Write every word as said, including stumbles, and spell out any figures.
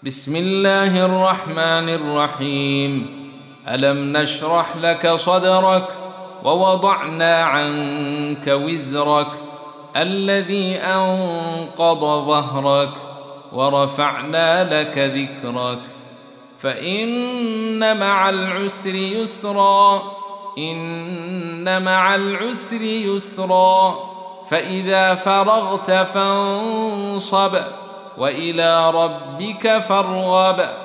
بسم الله الرحمن الرحيم. ألم نشرح لك صدرك ووضعنا عنك وزرك الذي أنقض ظهرك ورفعنا لك ذكرك فإن مع العسر يسرا إن مع العسر يسرا فإذا فرغت فانصب وإلى ربك فارغب.